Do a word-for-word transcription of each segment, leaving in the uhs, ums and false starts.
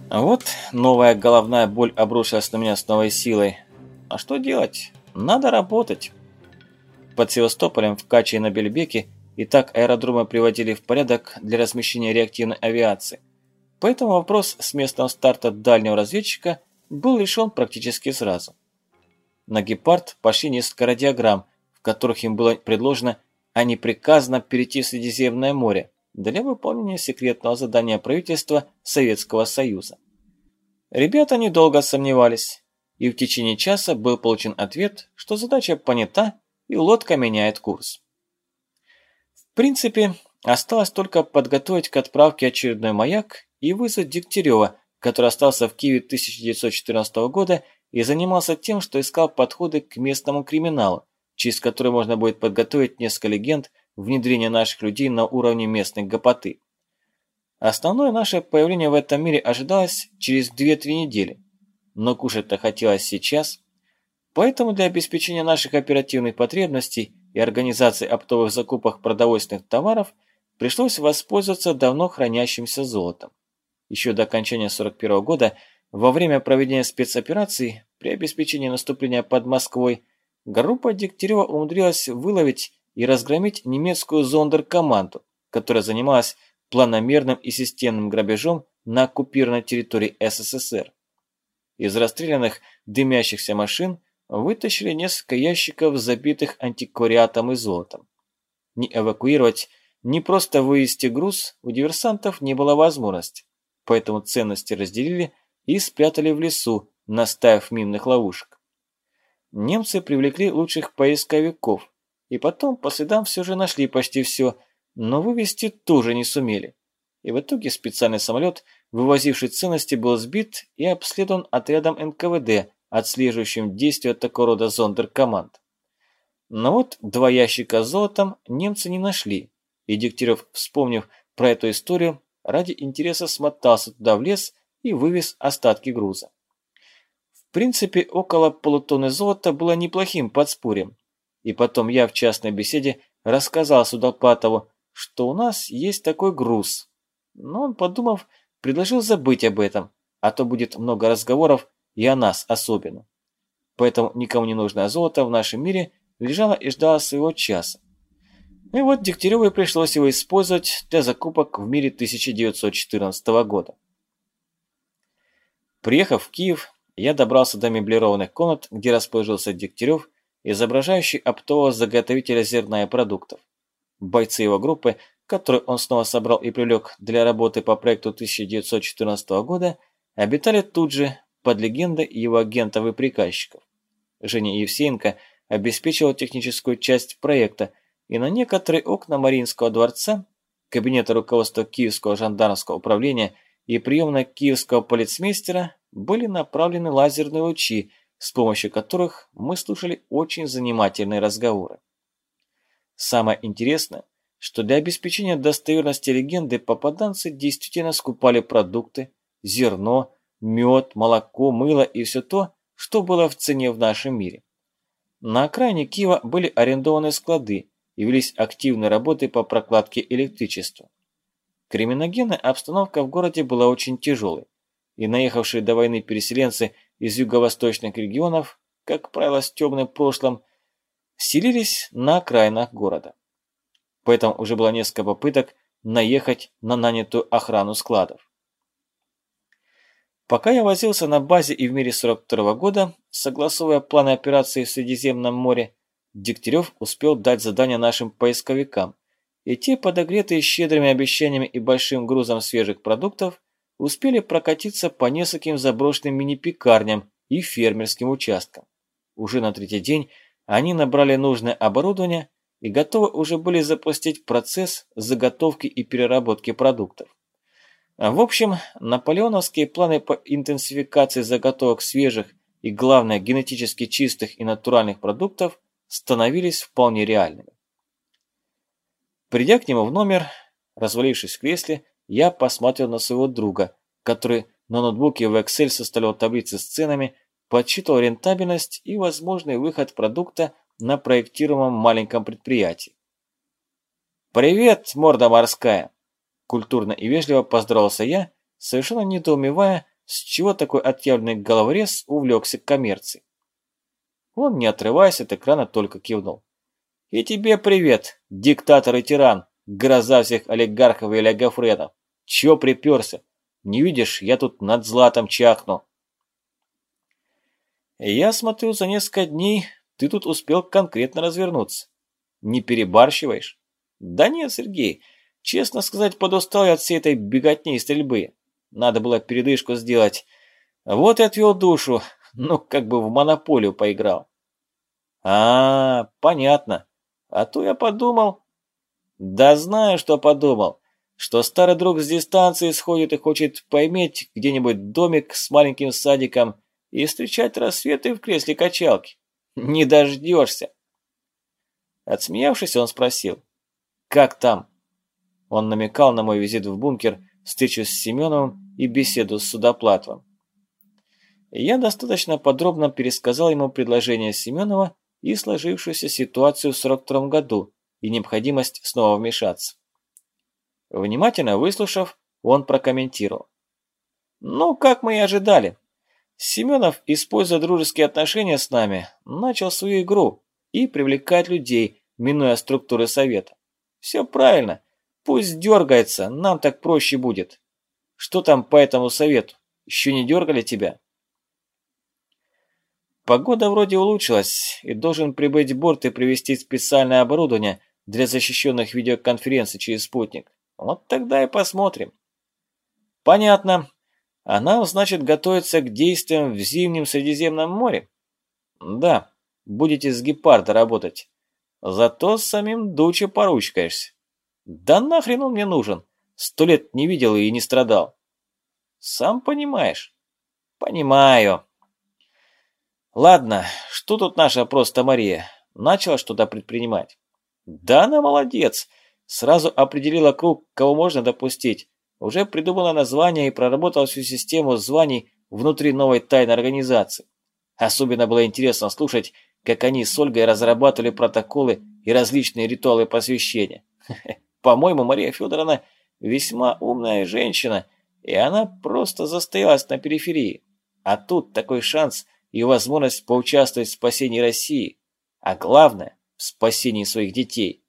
А вот новая головная боль обрушилась на меня с новой силой. А что делать? Надо работать. Под Севастополем, в Каче и на Бельбеке и так аэродромы приводили в порядок для размещения реактивной авиации. Поэтому вопрос с местом старта дальнего разведчика был решен практически сразу. На «Гепард» пошли несколько радиограмм, в которых им было предложено, а не приказано перейти в Средиземное море для выполнения секретного задания правительства Советского Союза. Ребята недолго сомневались, и в течение часа был получен ответ, что задача понята и лодка меняет курс. В принципе, осталось только подготовить к отправке очередной маяк и вызвать Дегтярева, который остался в Киеве тысяча девятьсот четырнадцатого года и занимался тем, что искал подходы к местному криминалу, через который можно будет подготовить несколько легенд внедрения наших людей на уровне местной гопоты. Основное наше появление в этом мире ожидалось через две-три недели, но кушать-то хотелось сейчас, поэтому для обеспечения наших оперативных потребностей и организации оптовых закупок продовольственных товаров пришлось воспользоваться давно хранящимся золотом. Еще до окончания сорок первого года, во время проведения спецоперации при обеспечении наступления под Москвой, группа Дегтярева умудрилась выловить и разгромить немецкую зондеркоманду, которая занималась планомерным и системным грабежом на оккупированной территории СССР. Из расстрелянных дымящихся машин вытащили несколько ящиков, забитых антиквариатом и золотом. Ни эвакуировать, ни просто вывести груз у диверсантов не было возможности, поэтому ценности разделили и спрятали в лесу, наставив минных ловушек. Немцы привлекли лучших поисковиков, и потом по следам все же нашли почти все, но вывести тоже не сумели. И в итоге специальный самолет, вывозивший ценности, был сбит и обследован отрядом эн ка вэ дэ, отслеживающим действия такого рода зондеркоманд. Но вот два ящика с золотом немцы не нашли, и Дегтярев, вспомнив про эту историю, ради интереса смотался туда в лес и вывез остатки груза. В принципе, около полутонны золота было неплохим подспорьем, и потом я в частной беседе рассказал Судопатову, что у нас есть такой груз. Но он, подумав, предложил забыть об этом, а то будет много разговоров и о нас особенно. Поэтому никому не нужное золото в нашем мире лежало и ждало своего часа. И вот Дегтяреву и пришлось его использовать для закупок в мире тысяча девятьсот четырнадцатого года. Приехав в Киев, я добрался до меблированных комнат, где расположился Дегтярев, изображающий оптового заготовителя зерна и продуктов. Бойцы его группы, которую он снова собрал и привлек для работы по проекту тысяча девятьсот четырнадцатого года, обитали тут же, под легендой его агентов и приказчиков. Женя Евсеенко обеспечивал техническую часть проекта, и на некоторые окна Мариинского дворца, кабинета руководства Киевского жандармского управления и приемной киевского полицмейстера были направлены лазерные лучи, с помощью которых мы слушали очень занимательные разговоры. Самое интересное, что для обеспечения достоверности легенды попаданцы действительно скупали продукты, зерно, мед, молоко, мыло и все то, что было в цене в нашем мире. На окраине Киева были арендованы склады и велись активные работы по прокладке электричества. Криминогенная обстановка в городе была очень тяжелой, и наехавшие до войны переселенцы из юго-восточных регионов, как правило с темным прошлым, селились на окраинах города. Поэтому уже было несколько попыток наехать на нанятую охрану складов. Пока я возился на базе и в мире сорок второго года, согласовывая планы операции в Средиземном море, Дегтярев успел дать задание нашим поисковикам, и те, подогретые щедрыми обещаниями и большим грузом свежих продуктов, успели прокатиться по нескольким заброшенным мини-пекарням и фермерским участкам. Уже на третий день они набрали нужное оборудование и готовы уже были запустить процесс заготовки и переработки продуктов. В общем, наполеоновские планы по интенсификации заготовок свежих и, главное, генетически чистых и натуральных продуктов становились вполне реальными. Придя к нему в номер, развалившись в кресле, я посмотрел на своего друга, который на ноутбуке в Excel составлял таблицы с ценами, подсчитывал рентабельность и возможный выход продукта на проектируемом маленьком предприятии. «Привет, морда морская!» Культурно и вежливо поздоровался я, совершенно недоумевая, с чего такой отъявленный головорез увлекся коммерцией. Он, не отрываясь от экрана, только кивнул. И тебе привет, диктатор и тиран, гроза всех олигархов и олигофренов. Чё приперся? Не видишь, я тут над златом чахну. Я смотрю, за несколько дней ты тут успел конкретно развернуться. Не перебарщиваешь? Да нет, Сергей, честно сказать, подустал я от всей этой беготни и стрельбы. Надо было передышку сделать. Вот и отвел душу, ну, как бы в монополию поиграл. А, понятно. А то я подумал... Да знаю, что подумал. Что старый друг с дистанции сходит и хочет поиметь где-нибудь домик с маленьким садиком и встречать рассветы в кресле качалки. Не дождешься. Отсмеявшись, он спросил. Как там? Он намекал на мой визит в бункер, встречу с Семеновым и беседу с Судоплатовым. Я достаточно подробно пересказал ему предложение Семенова и сложившуюся ситуацию в сорок втором году и необходимость снова вмешаться. Внимательно выслушав, он прокомментировал. Ну, как мы и ожидали. Семенов, используя дружеские отношения с нами, начал свою игру и привлекать людей, минуя структуры совета. Все правильно. Пусть дергается, нам так проще будет. Что там по этому совету? Еще не дергали тебя? Погода вроде улучшилась, и должен прибыть борт и привезти специальное оборудование для защищенных видеоконференций через спутник. Вот тогда и посмотрим. Понятно. А нам, значит, готовиться к действиям в зимнем Средиземном море? Да, будете с гепарда работать. Зато с самим Дуче поручкаешься. Да нахрен он мне нужен? Сто лет не видел и не страдал. Сам понимаешь? Понимаю. Ладно, что тут наша просто Мария? Начала что-то предпринимать? Да она молодец. Сразу определила круг, кого можно допустить. Уже придумала название и проработала всю систему званий внутри новой тайной организации. Особенно было интересно слушать, как они с Ольгой разрабатывали протоколы и различные ритуалы посвящения. По-моему, Мария Федоровна весьма умная женщина, и она просто застоялась на периферии. А тут такой шанс и возможность поучаствовать в спасении России, а главное – в спасении своих детей.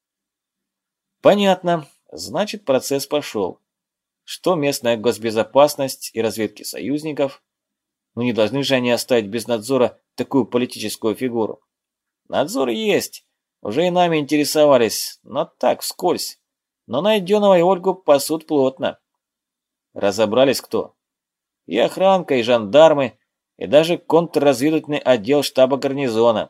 Понятно, значит, процесс пошел. Что местная госбезопасность и разведки союзников? Ну не должны же они оставить без надзора такую политическую фигуру. Надзор есть, уже и нами интересовались, но так, вскользь. Но Найденова и Ольгу пасут плотно. Разобрались кто? И охранка, и жандармы, и даже контрразведывательный отдел штаба гарнизона.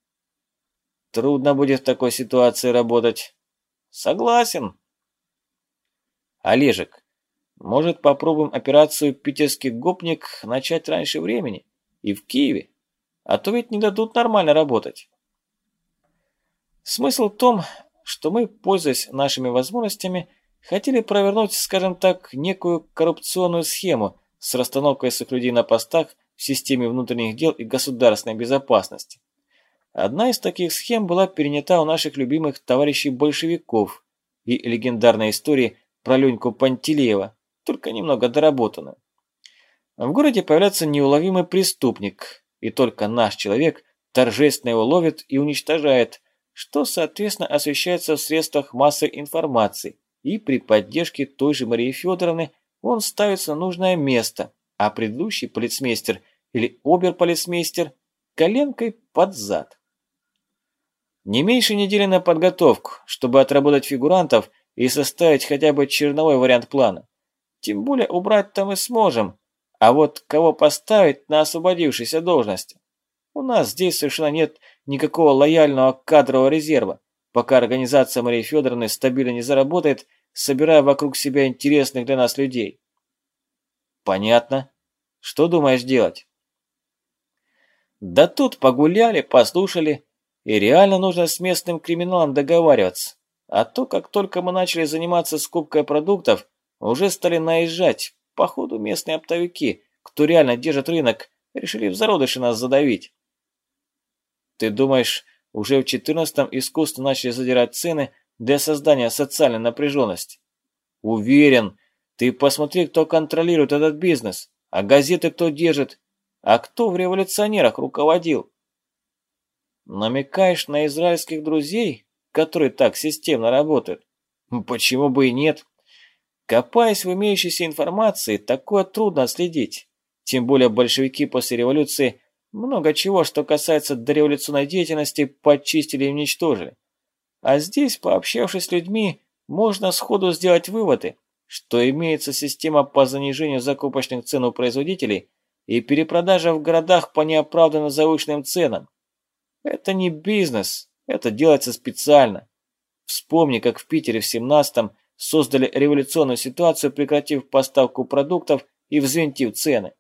Трудно будет в такой ситуации работать. Согласен. Олежек, может, попробуем операцию «Питерский гопник» начать раньше времени? И в Киеве? А то ведь не дадут нормально работать. Смысл в том, что мы, пользуясь нашими возможностями, хотели провернуть, скажем так, некую коррупционную схему с расстановкой своих людей на постах в системе внутренних дел и государственной безопасности. Одна из таких схем была перенята у наших любимых товарищей большевиков и легендарной истории про Леньку Пантелеева, только немного доработанную. В городе появляется неуловимый преступник, и только наш человек торжественно его ловит и уничтожает, что, соответственно, освещается в средствах массовой информации, и при поддержке той же Марии Федоровны он ставится на нужное место, а предыдущий полицмейстер или оберполицмейстер коленкой под зад. Не меньше недели на подготовку, чтобы отработать фигурантов и составить хотя бы черновой вариант плана. Тем более убрать-то мы сможем, а вот кого поставить на освободившейся должности? У нас здесь совершенно нет никакого лояльного кадрового резерва, пока организация Марии Федоровны стабильно не заработает, собирая вокруг себя интересных для нас людей. Понятно. Что думаешь делать? Да тут погуляли, послушали, и реально нужно с местным криминалом договариваться. А то, как только мы начали заниматься скупкой продуктов, уже стали наезжать. Походу местные оптовики, кто реально держит рынок, решили в зародыше нас задавить. Ты думаешь, уже в четырнадцатом искусственно начали задирать цены для создания социальной напряженности? Уверен, ты посмотри, кто контролирует этот бизнес. А газеты кто держит? А кто в революционерах руководил? Намекаешь на израильских друзей, которые так системно работают? Почему бы и нет? Копаясь в имеющейся информации, такое трудно отследить. Тем более большевики после революции много чего, что касается дореволюционной деятельности, почистили и уничтожили. А здесь, пообщавшись с людьми, можно сходу сделать выводы, что имеется система по занижению закупочных цен у производителей и перепродажа в городах по неоправданно завышенным ценам. Это не бизнес, это делается специально. Вспомни, как в Питере в семнадцатом создали революционную ситуацию, прекратив поставку продуктов и взвинтив цены.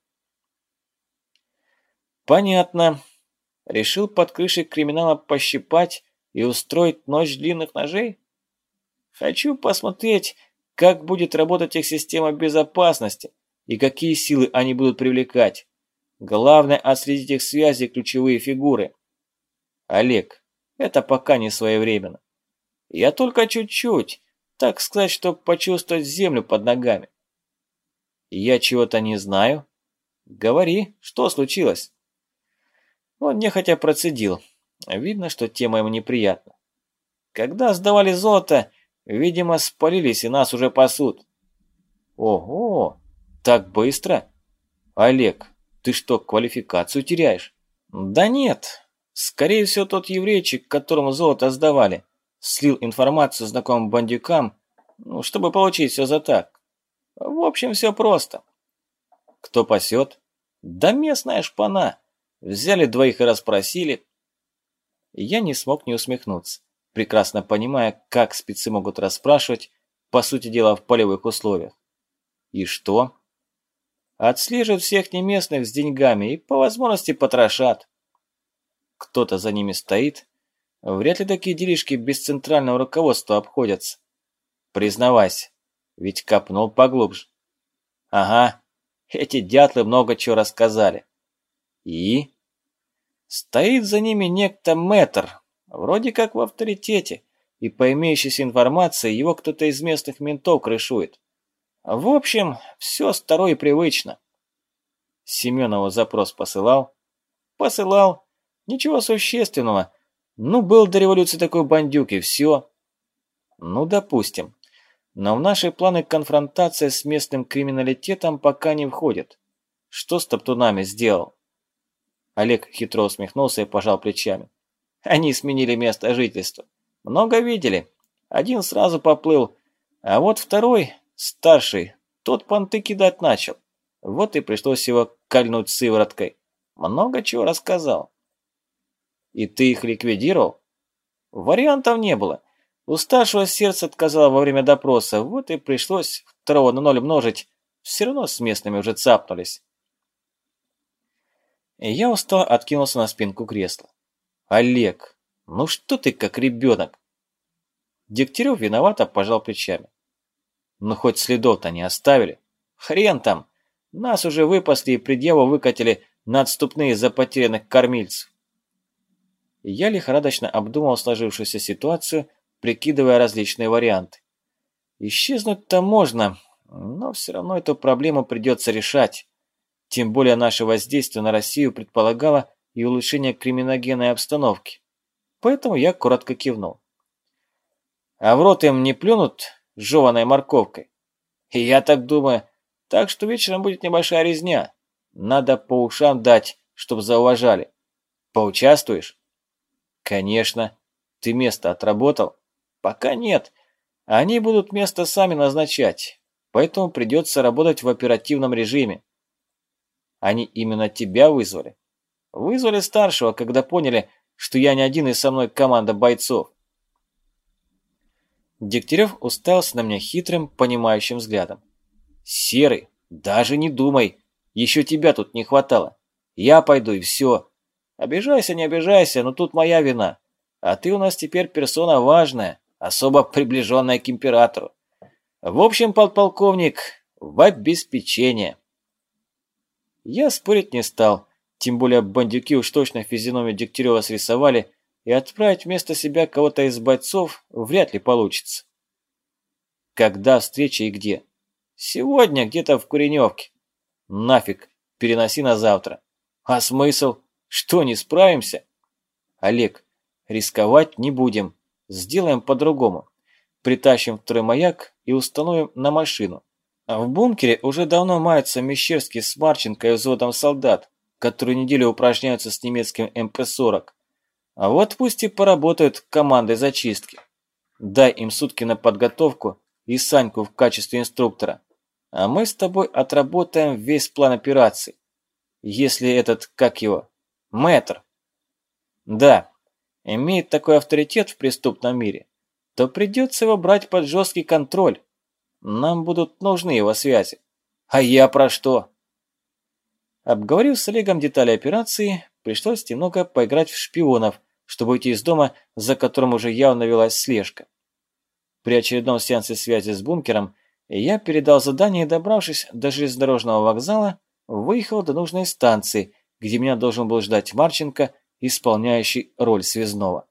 Понятно. Решил под крышей криминала пощипать и устроить ночь длинных ножей? Хочу посмотреть, как будет работать их система безопасности и какие силы они будут привлекать. Главное отследить их связи и ключевые фигуры. Олег, это пока не своевременно. Я только чуть-чуть, так сказать, чтобы почувствовать землю под ногами. Я чего-то не знаю. Говори, что случилось? Он нехотя процедил. Видно, что тема ему неприятна. Когда сдавали золото, видимо, спалились и нас уже пасут. Ого, так быстро? Олег, ты что, квалификацию теряешь? Да нет. Скорее всего, тот еврейчик, которому золото сдавали, слил информацию знакомым бандюкам, ну, чтобы получить все за так. В общем, все просто. Кто пасет? Да местная шпана. Взяли двоих и расспросили. Я не смог не усмехнуться, прекрасно понимая, как спецы могут расспрашивать, по сути дела, в полевых условиях. И что? Отслеживают всех неместных с деньгами и по возможности потрошат. Кто-то за ними стоит. Вряд ли такие делишки без центрального руководства обходятся. Признавайся, ведь копнул поглубже. Ага, эти дятлы много чего рассказали. И? Стоит за ними некто мэтр, вроде как в авторитете, и по имеющейся информации его кто-то из местных ментов крышует. В общем, все старо и привычно. Семенову запрос посылал? Посылал. Ничего существенного. Ну, был до революции такой бандюк, и все. Ну, допустим. Но в наши планы конфронтация с местным криминалитетом пока не входит. Что с топтунами сделал? Олег хитро усмехнулся и пожал плечами. Они сменили место жительства. Много видели. Один сразу поплыл. А вот второй, старший, тот понты кидать начал. Вот и пришлось его кольнуть сывороткой. Много чего рассказал. И ты их ликвидировал? Вариантов не было. У старшего сердце отказало во время допроса. Вот и пришлось второго на ноль множить. Все равно с местными уже цапнулись. И я устало откинулся на спинку кресла. Олег, ну что ты как ребенок? Дегтярев виновато пожал плечами. Ну хоть следов-то не оставили. Хрен там. Нас уже выпасли и предъяву выкатили на отступные за потерянных кормильцев. Я лихорадочно обдумал сложившуюся ситуацию, прикидывая различные варианты. Исчезнуть-то можно, но все равно эту проблему придется решать. Тем более наше воздействие на Россию предполагало и улучшение криминогенной обстановки. Поэтому я коротко кивнул. А в рот им не плюнут жеваной морковкой? И я так думаю. Так что вечером будет небольшая резня. Надо по ушам дать, чтоб зауважали. Поучаствуешь? Конечно. Ты место отработал? Пока нет. Они будут место сами назначать. Поэтому придется работать в оперативном режиме. Они именно тебя вызвали? Вызвали старшего, когда поняли, что я не один и со мной команда бойцов. Дегтярев уставился на меня хитрым, понимающим взглядом. Серый, даже не думай. Еще тебя тут не хватало. Я пойду и все. Обижайся, не обижайся, но тут моя вина. А ты у нас теперь персона важная, особо приближенная к императору. В общем, подполковник, в обеспечение. Я спорить не стал, тем более бандюки уж точно физиономию Дегтярева срисовали, и отправить вместо себя кого-то из бойцов вряд ли получится. Когда встреча и где? Сегодня где-то в Куреневке. Нафиг, переноси на завтра. А смысл? Что, не справимся? Олег, рисковать не будем. Сделаем по-другому. Притащим второй маяк и установим на машину. А в бункере уже давно маются Мещерский с Марченко и взводом солдат, которые неделю упражняются с немецким эм пэ сорок. А вот пусть и поработают командой зачистки. Дай им сутки на подготовку и Саньку в качестве инструктора. А мы с тобой отработаем весь план операции. Если этот, как его, мэтр, да, имеет такой авторитет в преступном мире, то придется его брать под жесткий контроль. Нам будут нужны его связи. А я про что? Обговорив с Олегом детали операции, пришлось немного поиграть в шпионов, чтобы уйти из дома, за которым уже явно велась слежка. При очередном сеансе связи с бункером я передал задание и, добравшись до железнодорожного вокзала, выехал до нужной станции, где меня должен был ждать Марченко, исполняющий роль связного.